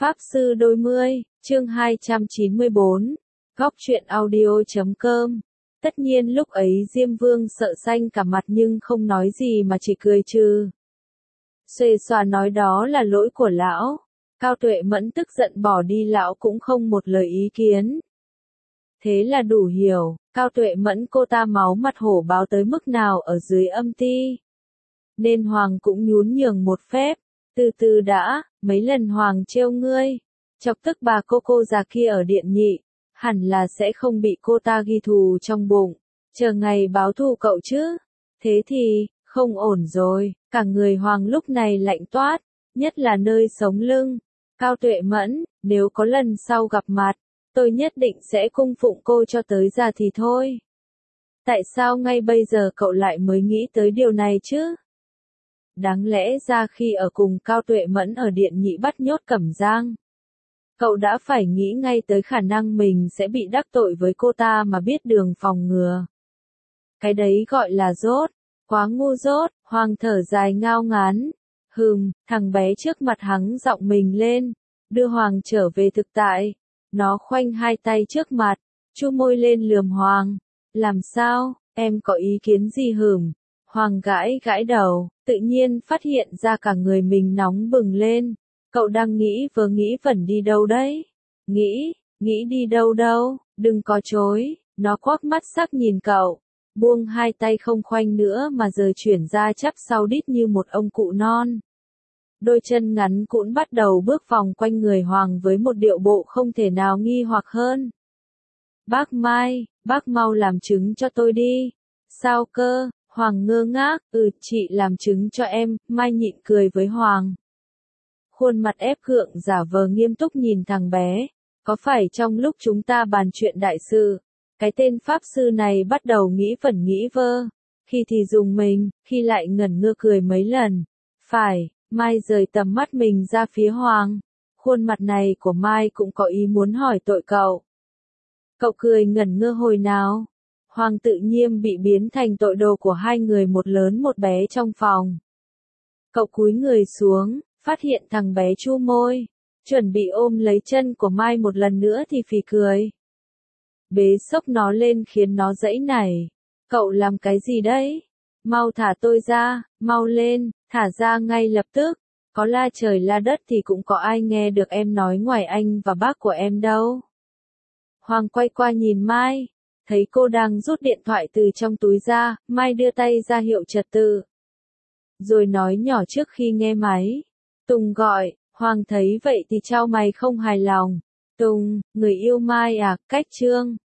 Pháp Sư Đôi Mươi, chương 294, Góc truyện audio.com. Tất nhiên lúc ấy Diêm Vương sợ xanh cả mặt nhưng không nói gì mà chỉ cười trừ. Xuề xòa nói đó là lỗi của lão. Cao Tuệ Mẫn tức giận bỏ đi, lão cũng không một lời ý kiến. Thế là đủ hiểu, Cao Tuệ Mẫn cô ta máu mặt hổ báo tới mức nào ở dưới âm ti. Nên Hoàng cũng nhún nhường một phép, từ từ đã, mấy lần Hoàng trêu ngươi, chọc tức bà cô già kia ở Điện Nhị, hẳn là sẽ không bị cô ta ghi thù trong bụng, chờ ngày báo thù cậu chứ. Thế thì, không ổn rồi, cả người Hoàng lúc này lạnh toát, nhất là nơi sống lưng. Cao Tuệ Mẫn, nếu có lần sau gặp mặt, tôi nhất định sẽ cung phụng cô cho tới già thì thôi. Tại sao ngay bây giờ cậu lại mới nghĩ tới điều này chứ? Đáng lẽ ra khi ở cùng Cao Tuệ Mẫn ở Điện Nhị bắt nhốt Cẩm Giang, cậu đã phải nghĩ ngay tới khả năng mình sẽ bị đắc tội với cô ta mà biết đường phòng ngừa. Cái đấy gọi là dốt, quá ngu dốt. Hoàng thở dài ngao ngán. Thằng bé trước mặt hắng giọng mình lên, đưa Hoàng trở về thực tại. Nó khoanh hai tay trước mặt, chu môi lên lườm Hoàng. Làm sao, em có ý kiến gì? Hoàng gãi đầu, tự nhiên phát hiện ra cả người mình nóng bừng lên. Cậu đang nghĩ vớ nghĩ vẩn đi đâu đấy? Nghĩ đi đâu, đừng có chối. Nó quắc mắt sắc nhìn cậu, buông hai tay không khoanh nữa mà giờ chuyển ra chắp sau đít như một ông cụ non. Đôi chân ngắn cũn bắt đầu bước vòng quanh người Hoàng với một điệu bộ không thể nào nghi hoặc hơn. Bác Mai, bác mau làm trứng cho tôi đi. Sao cơ? Hoàng ngơ ngác. Chị làm trứng cho em. Mai nhịn cười với Hoàng. Khuôn mặt ép gượng giả vờ nghiêm túc nhìn thằng bé. Có phải trong lúc chúng ta bàn chuyện đại sự, cái tên Pháp Sư này bắt đầu nghĩ vẩn nghĩ vơ, khi thì dùng mình, khi lại ngẩn ngơ cười mấy lần. Phải. Mai rời tầm mắt mình ra phía Hoàng. Khuôn mặt này của Mai cũng có ý muốn hỏi tội cậu. Cậu cười ngẩn ngơ hồi nào? Hoàng tự nhiên bị biến thành tội đồ của hai người, một lớn một bé trong phòng. Cậu cúi người xuống, phát hiện thằng bé chu môi, chuẩn bị ôm lấy chân của Mai một lần nữa thì phì cười. Bế xốc nó lên khiến nó giãy nảy. Cậu làm cái gì đấy? Mau thả tôi ra, mau lên, thả ra ngay lập tức. Có la trời la đất thì cũng có ai nghe được em nói ngoài anh và bác của em đâu. Hoàng quay qua nhìn Mai, thấy cô đang rút điện thoại từ trong túi ra. Mai đưa tay ra hiệu trật tự, rồi nói nhỏ trước khi nghe máy. Tùng gọi. Hoàng thấy vậy thì chau mày không hài lòng. Tùng, người yêu Mai à? Cách Trương,